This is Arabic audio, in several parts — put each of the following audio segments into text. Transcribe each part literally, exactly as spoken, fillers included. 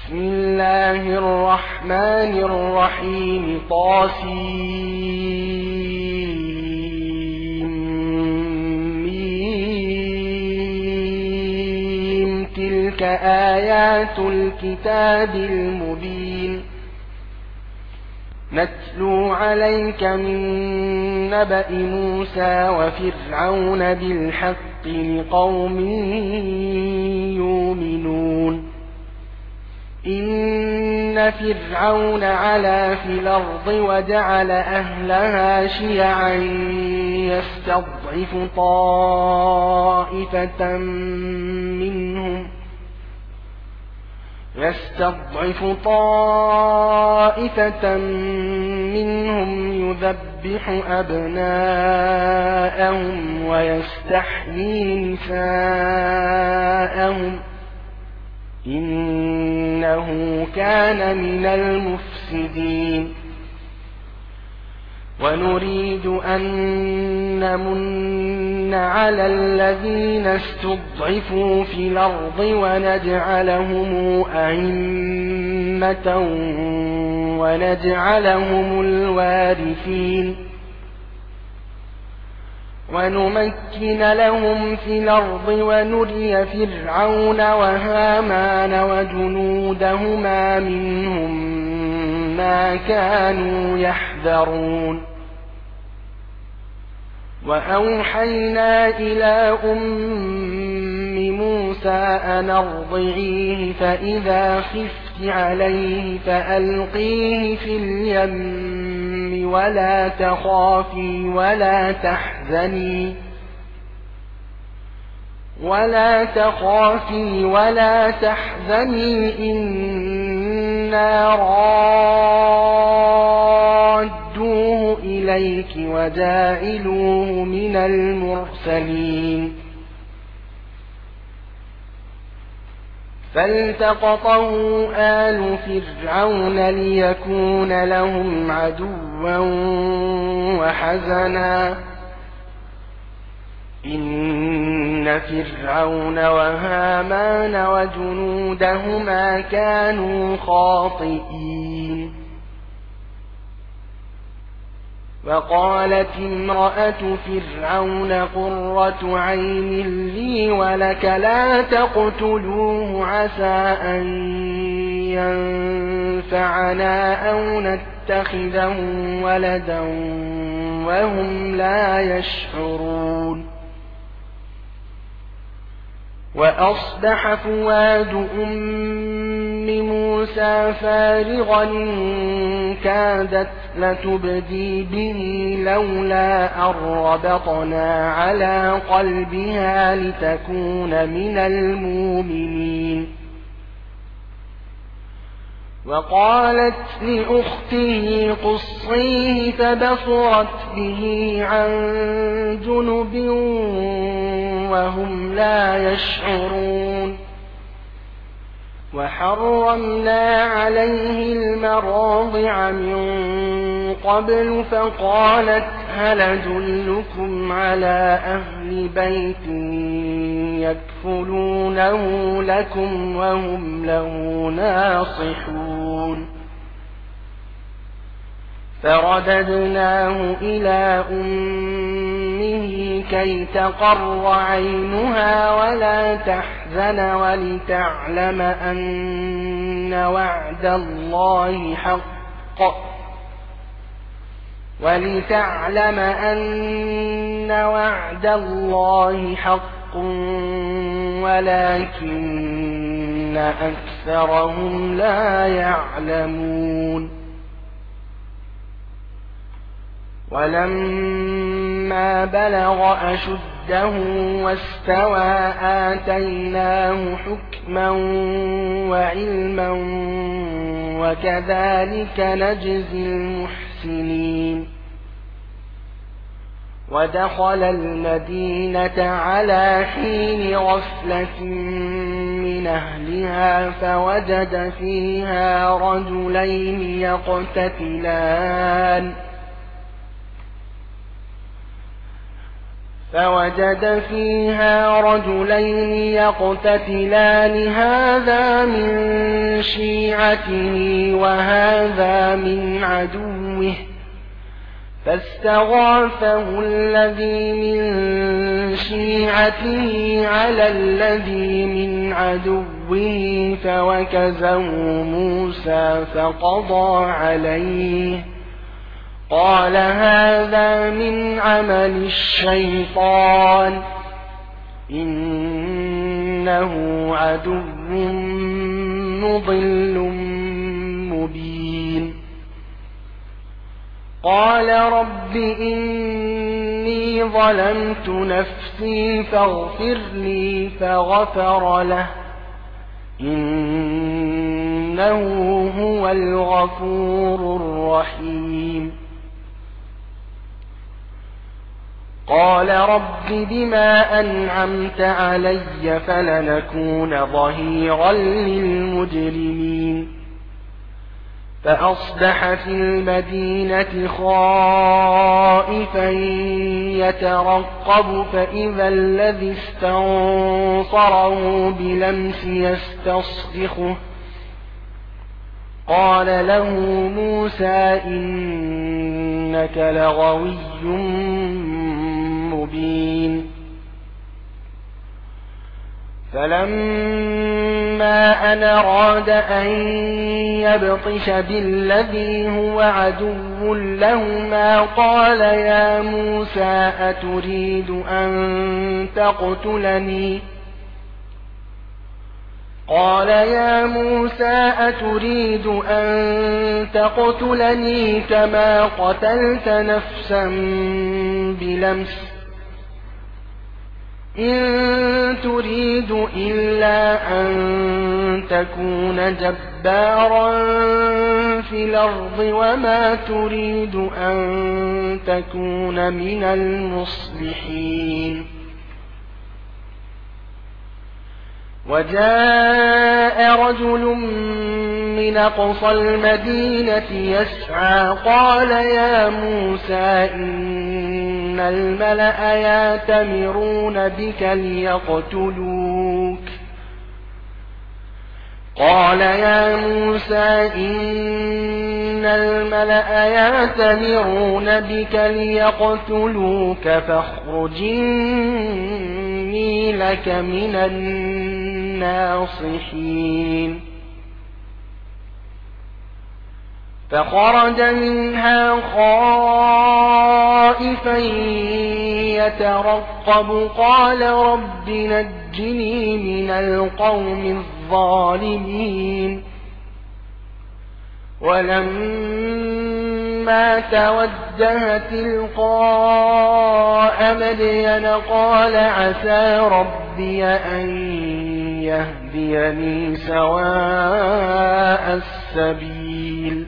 بسم الله الرحمن الرحيم طاسيم تلك آيات الكتاب المبين نتلو عليك من نبأ موسى وفرعون بالحق لقوم يؤمنون إن فرعون علا في الأرض وجعل أهلها شيعا يستضعف طائفة منهم يستضعف طائفة منهم يذبح أبناءهم ويستحيي نساءهم إنه كان من المفسدين ونريد أن نمن على الذين استضعفوا في الأرض ونجعلهم أئمة ونجعلهم الوارثين ونمكن لهم في الأرض ونري فرعون وهامان وجنودهما منهم ما كانوا يحذرون وأوحينا إلى أم موسى أن أرضعيه فإذا خفت عليه فألقيه في اليم ولا تخافي ولا تحزني ولا تخافي ولا تحزني إنا رادوه إليك وجاعلوه من المرسلين فالتقطه آل فرعون ليكون لهم عدوا وحزنا إن فرعون وهامان وجنودهما كانوا خاطئين وقالت امرأة فرعون قرة عين لي ولك لا تقتلوه عسى أن ينفعنا أو نتخذه ولدا وهم لا يشعرون وأصبح فؤاد أم موسى فارغا إن كادت لتبدي به لولا أن ربطنا على قلبها لتكون من المؤمنين وقالت لأخته قصيه فبصرت به عن جنب وهم لا يشعرون وحرمنا عليه المراضع من قبل فقالت هل أدلكم على أهل بيت يكفلونه لكم وهم له ناصحون فرددناه إلى أمه كي تقر عينها ولا تحزن ولتعلم أن وعد الله حق ولتعلم أن وعد الله حق ولكن أكثرهم لا يعلمون ولما بلغ أشده واستوى آتيناه حكما وعلما وكذلك نجزي المحسنين ودخل المدينة على حين غفلة من أهلها فوجد فيها رجلين يقتتلان فوجد فيها رجلين يقتتلان هذا من شيعته وهذا من عدوه فاستغاثه الذي من شيعته على الذي من عدوه فوكزه موسى فقضى عليه قال هذا من عمل الشيطان إنه عدو مضل مبين قال رب إني ظلمت نفسي فاغفر لي فغفر له إنه هو الغفور الرحيم قال رب بما أنعمت علي فلنكون ظهيرا للمجرمين فأصبح في المدينة خائفا يترقب فإذا الذي استنصره بلمس يستصرخه قال له موسى إنك لغوي مبين فلما أن أراد أن يبطش بالذي هو عدو لهما قال يا موسى أتريد أن تقتلني قال يا موسى أتريد أن تقتلني كما قتلت نفسا بلمس إن تريد إلا أن تكون جبارا في الأرض وما تريد أن تكون من المصلحين وجاء رجل من أقصى المدينة يسعى قال يا موسى إن الملأ يأتمرون بك ليقتلوك قال يا موسى إن الملأ يأتمرون بك ليقتلوك فاخرج إني لك من الناصحين فخرج منها خائفا يترقب قال رب نجني من القوم الظالمين ولما توجه تلقاء مدين قال عسى ربي أن يهديني سواء السبيل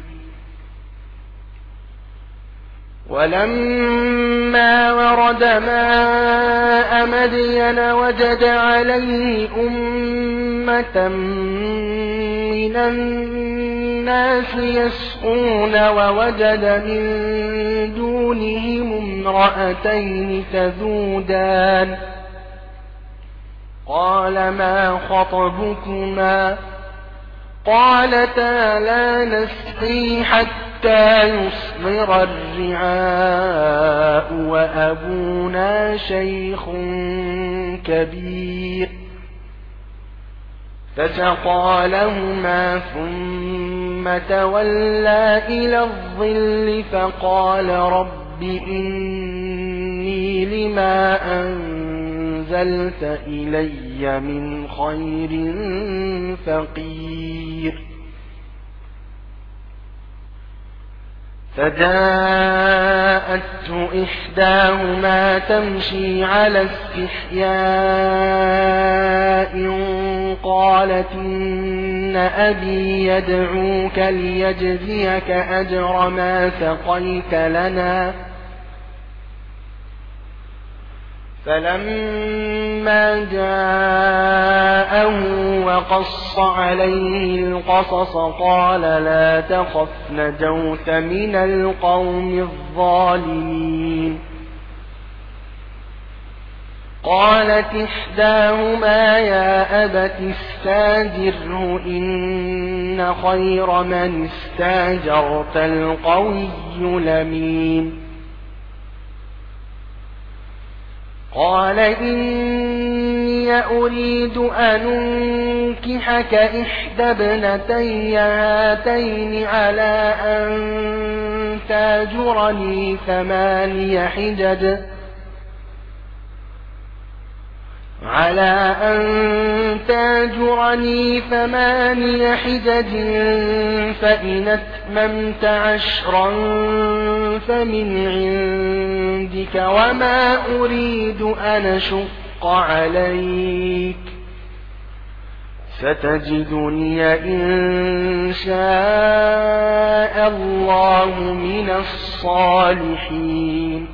ولما ورد ماء مدين وجد عليه أمة من الناس يسقون ووجد من دونهم امرأتين تذودان قال ما خطبكما قالتا لا نسقي حتى يصدر الرعاء وأبونا شيخ كبير فسقى لهما ثم تولى إلى الظل فقال رب إني لما أنزلت إلي من خير فقير فجاءته إحداهما تمشي على استحياء قالت إن أبي يدعوك ليجزيك أجر ما سقيت لنا فلما جاءه وقص عليه القصص قال لا تخف نجوت من القوم الظالمين قالت إحداهما يا أبت استاجره إن خير من استاجرت القوي الأمين قال إني أريد أن أنكحك إحدى ابنتي هاتين على أن تاجرني ثماني حجج على أن تاجرني ثماني حجج فإن أتممت عشرا فمن عندك وما أريد أن أشق عليك ستجدني إن شاء الله من الصالحين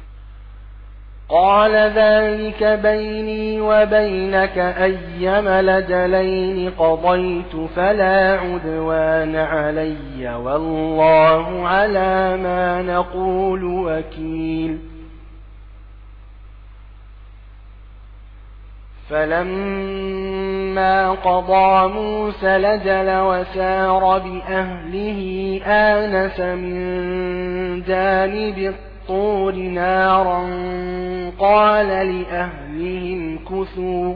قال ذلك بيني وبينك أيما الأجلين قضيت فلا عدوان علي والله على ما نقول وكيل فلما قضى موسى الأجل وسار بأهله آنس من جانب الطور نارا قال لأهلهم كثوا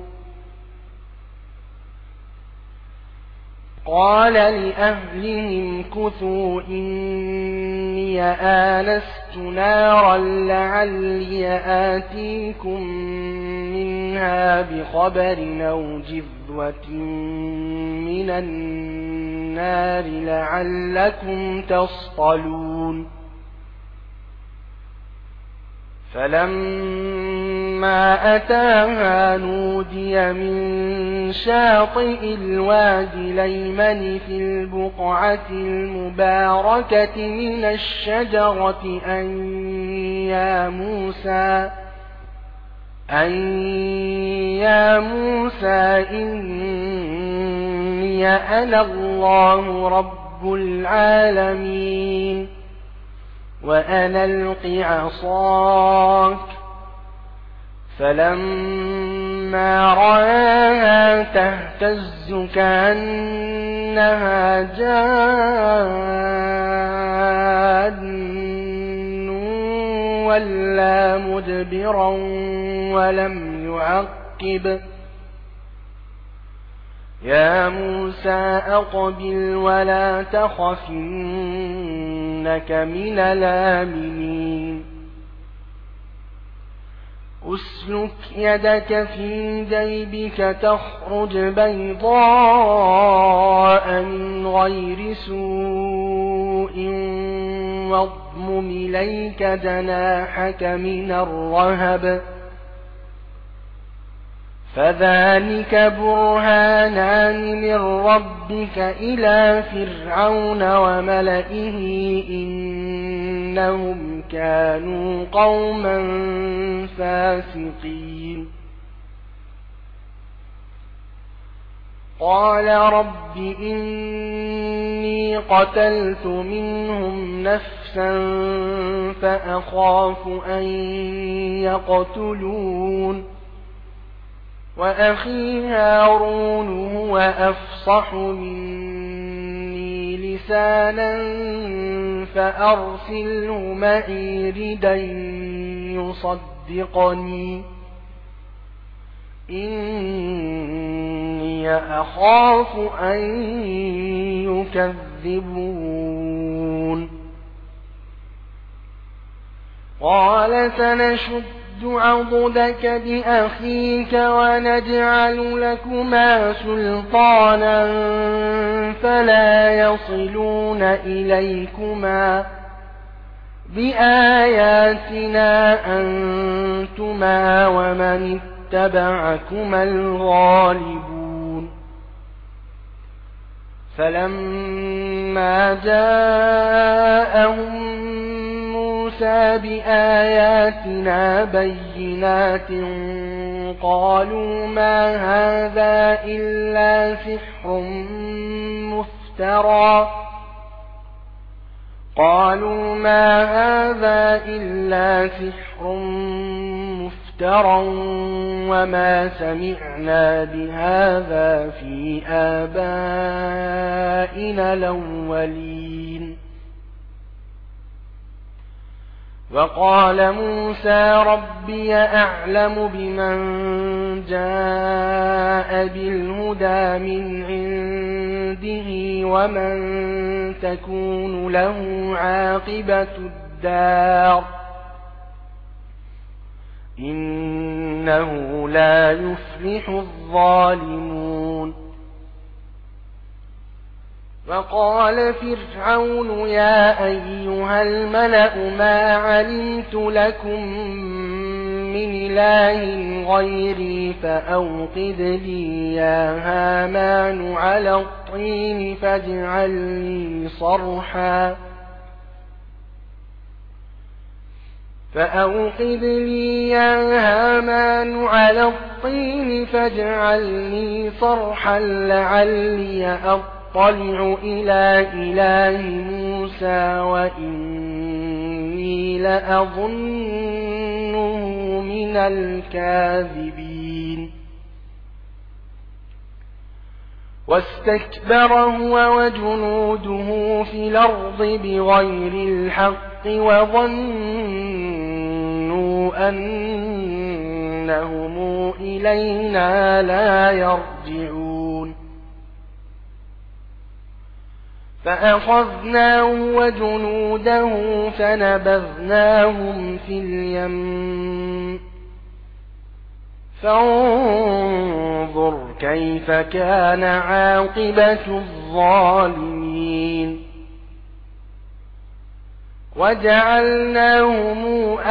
قال لأهلهم كثوا إني آنست نارا لعلي آتيكم منها بخبر أو جذوة من النار لعلكم تصطلون فلما أتاها نودي من شاطئ الوادي الأيمن في البقعة المباركة من الشجرة أن يا موسى أن يا موسى إني أنا الله رب العالمين وأنا ألق عصاك فلما رآها تهتز كأنها جان ولا مدبرا ولم يعقب يا موسى أقبل ولا تخف إنك من الآمنين أسلك يدك في جيبك تخرج بيضاء من غير سوء واضمم إليك جناحك من الرهب فذلك برهانان من ربك إلى فرعون وملئه إنهم كانوا قوما فاسقين قال رب إني قتلت منهم نفسا فأخاف أن يقتلون وأخي هارون هو أفصح مني لسانا فأرسله معي ردا يصدقني إني أخاف أن يكذبون قال سنشد عضدك بأخيك ونجعل لكما سلطانا فلا يصلون إليكما بآياتنا أنتما ومن اتبعكما الغالبون فلما جاءهم موسى بآياتنا بينات قالوا ما هذا إلا سحر مفترى قالوا ما هذا إلا سحر مفترى مفترى وما سمعنا بهذا في آبائنا الأولين. وقال موسى ربي أعلم بمن جاء بالهدى من عنده ومن تكون له عاقبة الدار إنه لا يفلح الظالمون. وقال فرعون يا أيها الملأ ما علمت لكم من إله غيري فأوقد لي يا هامان على الطين فاجعل لي صرحا فأوقد لي يا هامان على الطين فاجعل لي صرحا لعلي أطلع إلى إله موسى وإني لأظنه من الكاذبين. واستكبر هو وجنوده في الأرض بغير الحق وظنوا أنهم إلينا لا يرجعون. فأخذناه وجنوده فنبذناهم في اليم فانظر كيف كان عاقبة الظالمين. وجعلناهم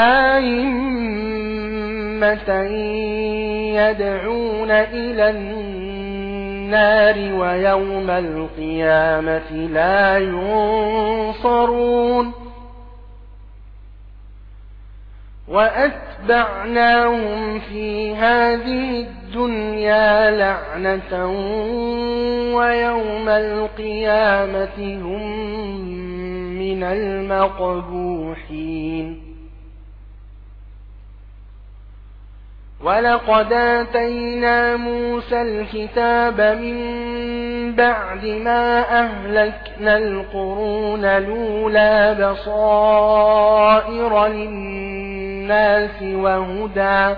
أئمة يدعون إلى النار ويوم القيامة لا ينصرون. وأتبعناهم في هذه الدنيا لعنة ويوم القيامة هم من المقبوحين. ولقد آتينا موسى الكتاب من بعد ما أهلكنا القرون الأولى بصائر للناس وهدى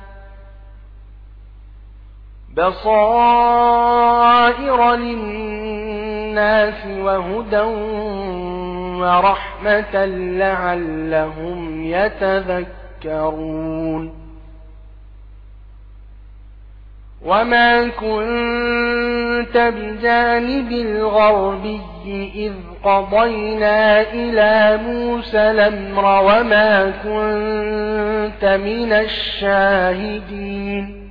بصائر للناس وهدى ورحمة لعلهم يتذكرون. وما كنت بجانب الغربي إذ قضينا إلى موسى الأمر وما كنت من الشاهدين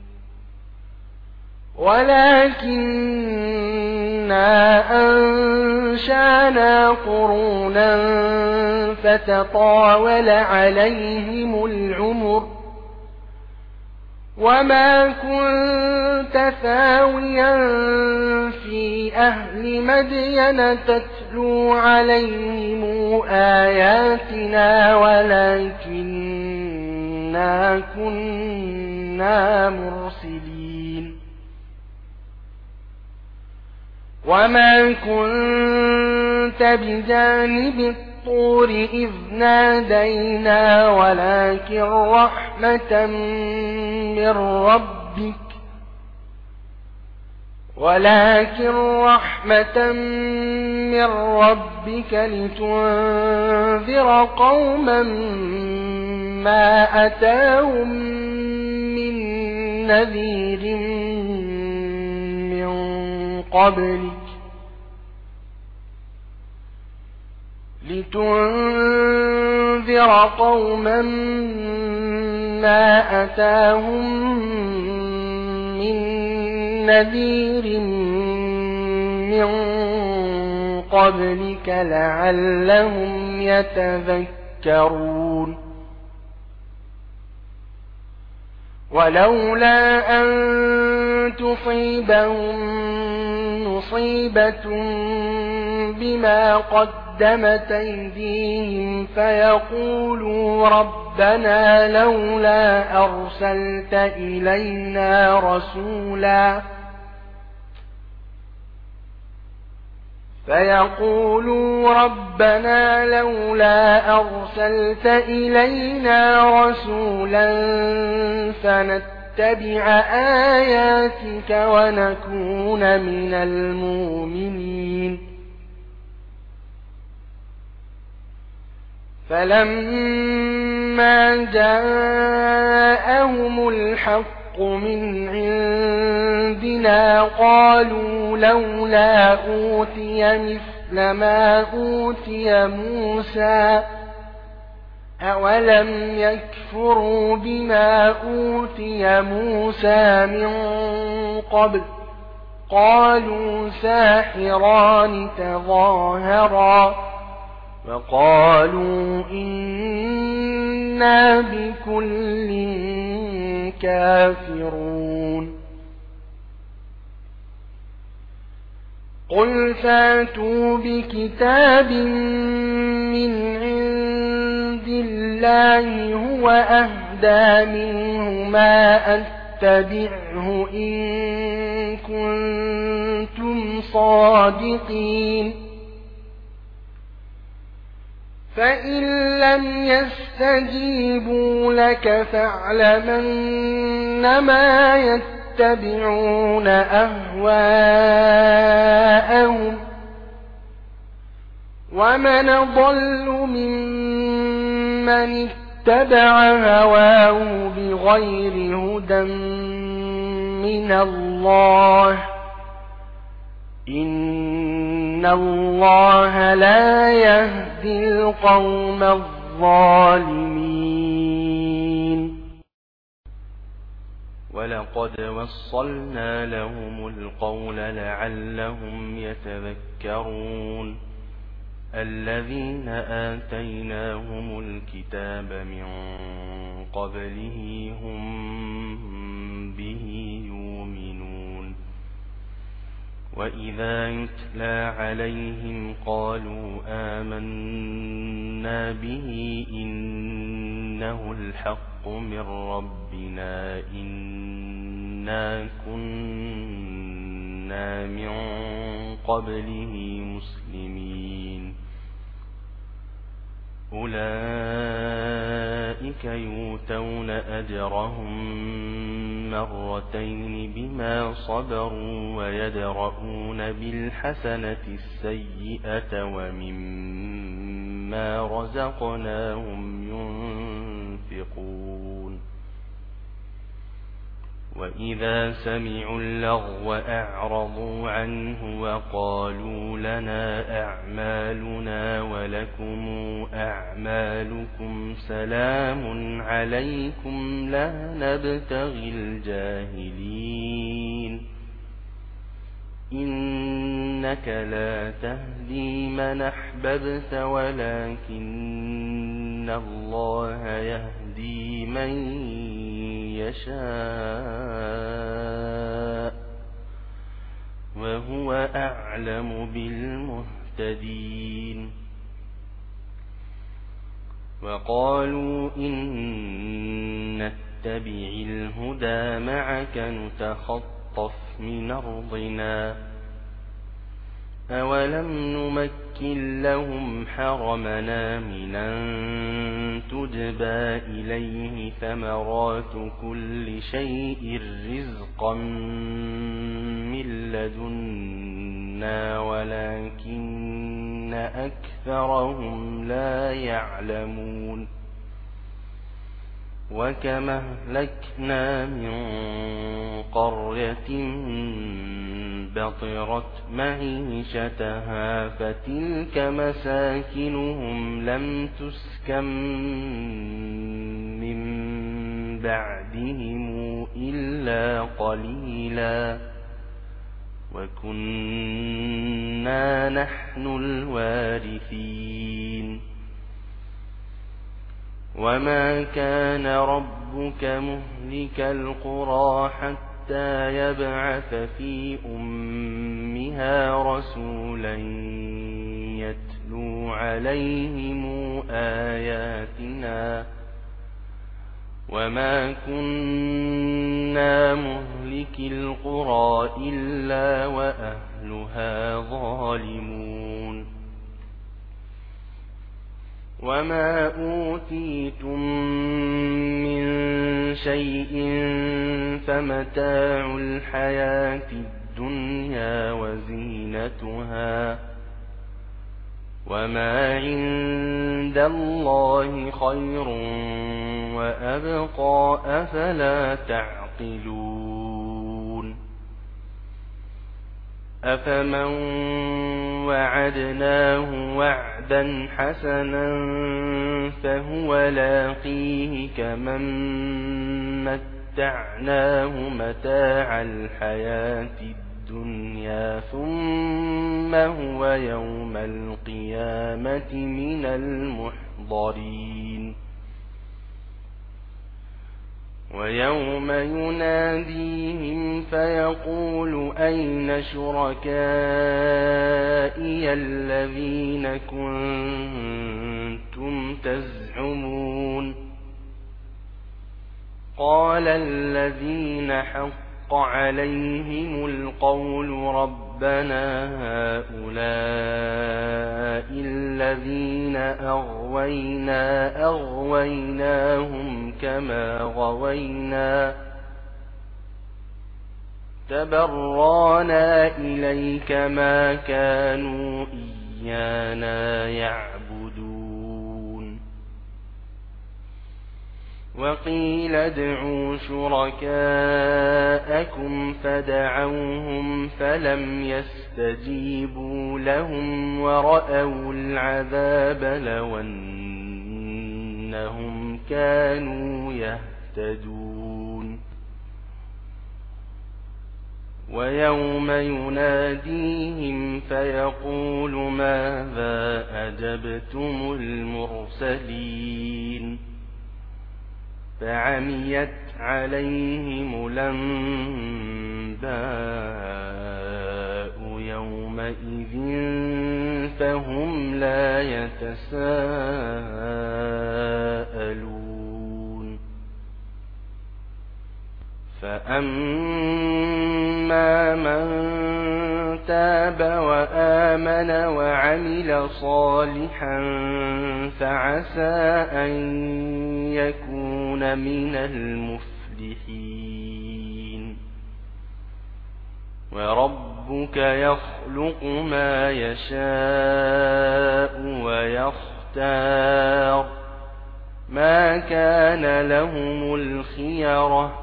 ولكننا أنشأنا قرونا فتطاول عليهم العمر وما كنت ثاويا في أهل مدين تتلو عليهم آياتنا ولكننا كنا مرسلين. وما كنت بجانب الطور إذ نادينا ولكن رحمة من ربك ولكن رحمة من ربك لتنذر قوما ما أتاهم من نذير من قبلك لتنذر قوما ما أتاهم من نذير من قبلك لعلهم يتذكرون. ولولا أن تصيبهم مصيبة بما قدمت أيديهم فيقولوا ربنا لولا أرسلت إلينا رسولا فيقولوا ربنا لولا أرسلت إلينا رسولا فنتبع آياتك ونكون من المؤمنين فلما جاءهم الحق من عندنا قالوا لولا أوتي مثل ما أوتي موسى أولم يكفروا بما أوتي موسى من قبل قالوا ساحران تظاهرا وقالوا إنا بكل كافرون قل فاتوا بكتاب من عند الله هو أهدى منه ما أتبعه إن كنتم صادقين فإن لم يستجيبوا لك فاعلمنما يتبعون أهواءهم ومن ضل ممن اتبع هواه بغير هدى من الله إن الله لا يهدي القوم الظالمين ولقد وصلنا لهم القول لعلهم يتذكرون الذين آتيناهم الكتاب من قبله هم به يؤمنون وإذا يتلى عليهم قالوا آمنا به إنه الحق من ربنا إنا كنا من قبله مسلمين أولئك يؤتون أجرهم مرتين بما صبروا ويدرؤون بالحسنة السيئة ومما رزقناهم ينفقون وإذا سمعوا اللغو أعرضوا عنه وقالوا لنا أعمالنا ولكم أعمالكم سلام عليكم لا نبتغي الجاهلين إنك لا تهدي من أحببت ولكن الله يهدي من يشاء وهو أعلم بالمهتدين وقالوا إن نتبع الهدى معك نتخطف من أرضنا أولم نمكن لهم حرمنا من أن تجبى إليه ثمرات كل شيء رزقا من لدنا ولكن أكثرهم لا يعلمون وكم أهلكنا من قرية بطرت معيشتها فتلك مساكنهم لم تسكن من بعدهم إلا قليلا وكنا نحن الوارثين وما كان ربك مهلك القرى حتى حتى يبعث في أمها رسولا يتلو عليهم آياتنا وما كنا مهلكي القرى إلا وأهلها ظالمون وما أوتيتم من شيء فمتاع الحياة الدنيا وزينتها وما عند الله خير وأبقى أفلا تعقلون أفمن وعدناه وعدا حسنا فهو لاقيه كمن متعناه متاع الحياة الدنيا ثم هو يوم القيامة من المحضرين ويوم يناديهم فيقول أين شركائي الذين كنتم تزعمون قال الذين حق عليهم القول ربنا هؤلاء الذين أغوينا أغويناهم كما غوينا تبرانا إليك ما كانوا إيانا يعبدون وقيل ادعوا شركاءكم فدعوهم فلم يستجيبوا لهم ورأوا العذاب لو أنهم كانوا يهتدون ويوم يناديهم فيقول ماذا أجبتم المرسلين فعميت عليهم الأنباء يومئذ فهم لا يتساءلون فأما من تاب وآمن وعمل صالحا فعسى أن يكون من المفلحين وربك يخلق ما يشاء ويختار ما كان لهم الخيرة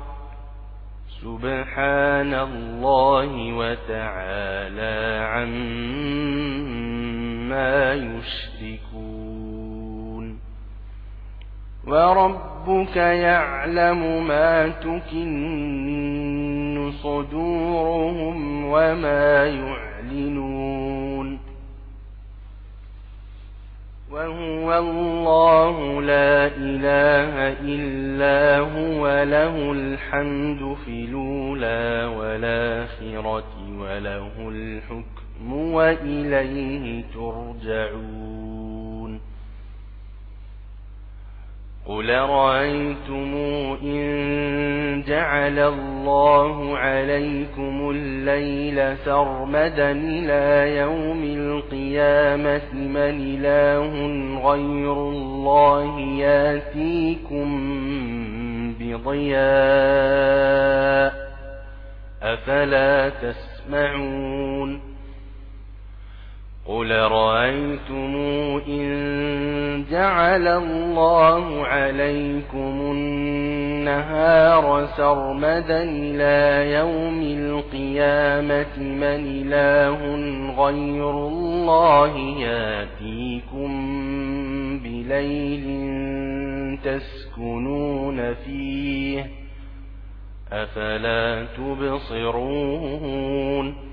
سبحان الله وتعالى عما يشركون وربك يعلم ما تكن صدورهم وما يعلنون وهو الله لا إله إلا هو له الحمد في الأولى والآخرة وله الحكم وإليه ترجعون قل رأيتم إن جعل الله عليكم الليل سرمدا إلى يوم القيامة من إله غير الله ياتيكم بضياء أفلا تسمعون قل رأيتم إن جعل الله عليكم النهار سرمدا إلى يوم القيامة من إله غير الله ياتيكم بليل تسكنون فيه أفلا تبصرون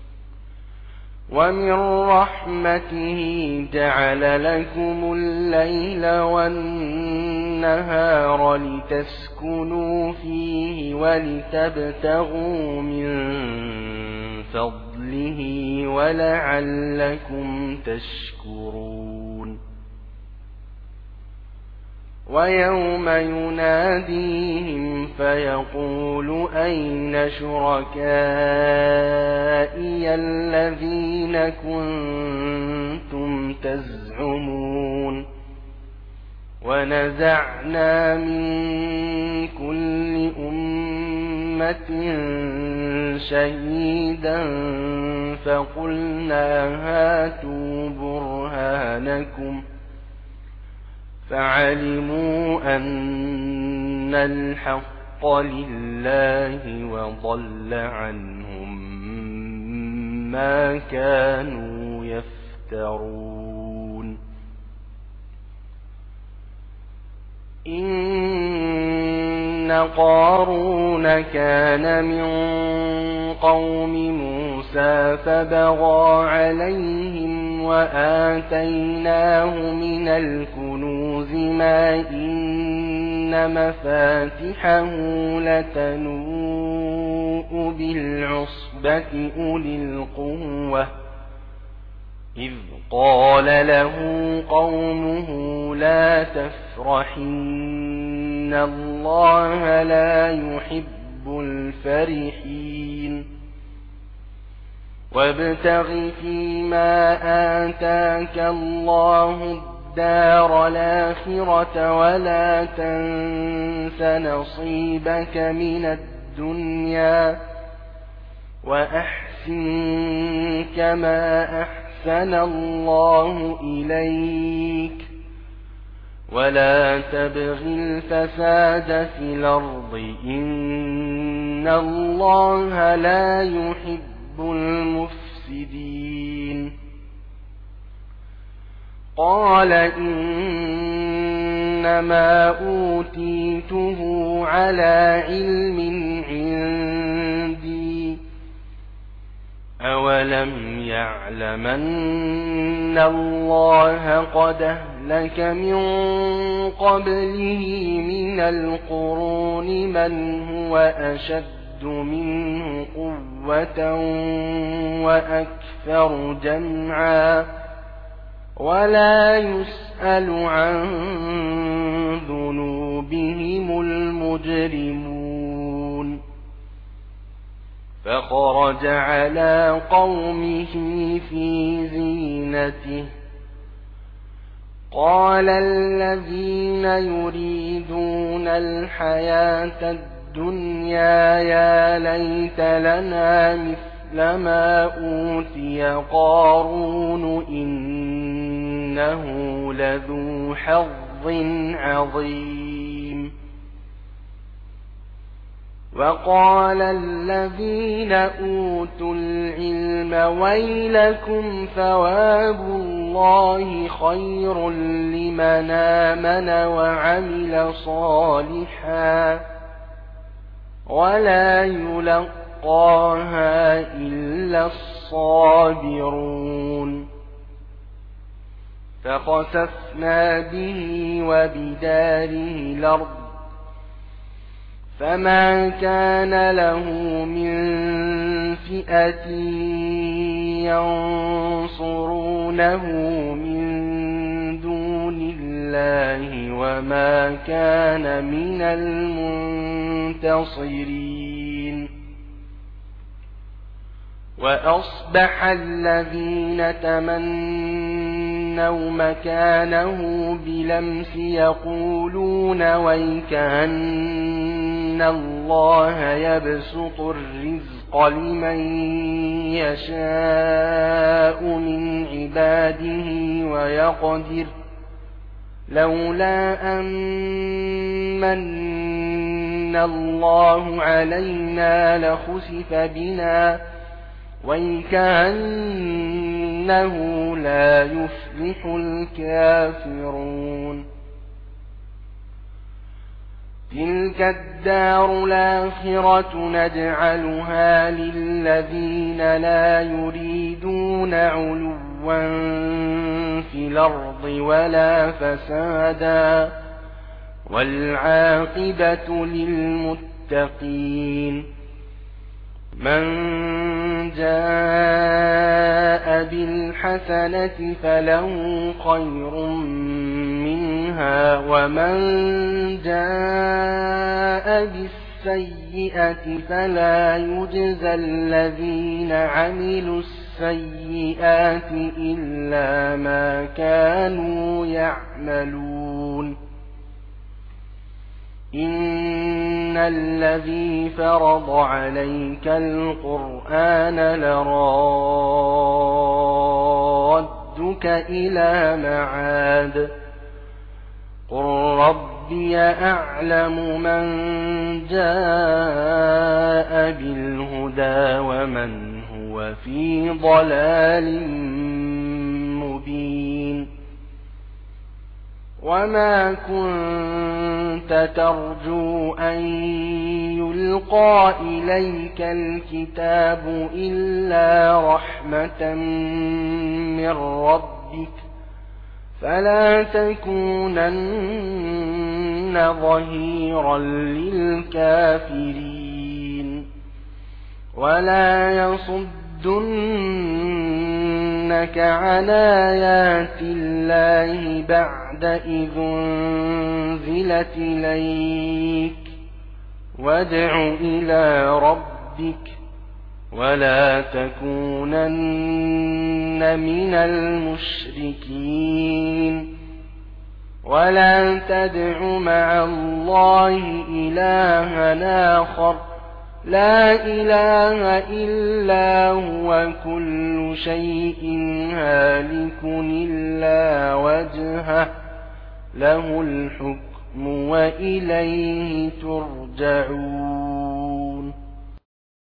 ومن رحمته جعل لكم الليل والنهار النهار لتسكنوا فيه ولتبتغوا من فضله ولعلكم تشكرون ويوم يناديهم فيقول أين شركائي الذين كنتم تزعمون ونزعنا من كل أمة شهيدا فقلنا هاتوا برهانكم فعلموا أن الحق لله وضل عنهم ما كانوا يفترون إن قارون كان من قوم موسى فبغى عليهم وآتيناه من الكنوز ما إن مفاتحه لتنوء بالعصبة أولي القوة إذ قال له قومه لا تفرح إن الله لا يحب الفرحين وابتغ فيما آتاك الله الدار الآخرة ولا تنس نصيبك من الدنيا وأحسن كما أحسن الله إليك ولا تبغ الفساد في الأرض إن الله لا يحب المفسدين قال إنما أوتيته على علم عندي أولم يعلم أن الله قد أهلك من قبله من القرون من هو أشد منه قوة وأكثر جمعا ولا يسأل عن ذنوبهم المجرمون فخرج على قومه في زينته قال الذين يريدون الحياة الدنيا يا ليت لنا مثل ما أوتي قارون إنه لذو حظ عظيم وقال الذين أوتوا العلم ويلكم ثواب الله خير لمن آمن وعمل صالحا ولا يلقاها إلا الصابرون فخسفنا به وبداره الأرض فما كان له من فئة ينصرونه من دون الله وما كان من المنتصرين وأصبح الذين تمنوا مكانه بلمس يقولون ويكأن الله يبسط الرزق لمن يشاء من عباده ويقدر لولا أمن الله علينا لخسف بنا ويكأنه لا يفلح الكافرون تلك الدار الآخرة نجعلها للذين لا يريدون علوا في الأرض ولا فسادا والعاقبة للمتقين من جاء بالحسنة فله خير منها ومن جاء بالسيئة فلا يجزى الذين عملوا السيئات إلا ما كانوا يعملون إن الذي فرض عليك القرآن لرادك إلى معاد قل ربي أعلم من جاء بالهدى ومن هو في ضلال مبين وما كنت ترجو أن يلقى إليك الكتاب إلا رحمة من ربك فلا تكونن ظهيرا للكافرين ولا يصدنك عن آيات الله بعد إذ أنزلت إليك وادع إلى ربك ولا تكونن من المشركين ولا تدع مع الله إلها آخر لا إله إلا هو كل شيء هالك إلا وجهه له الحكم وإليه ترجعون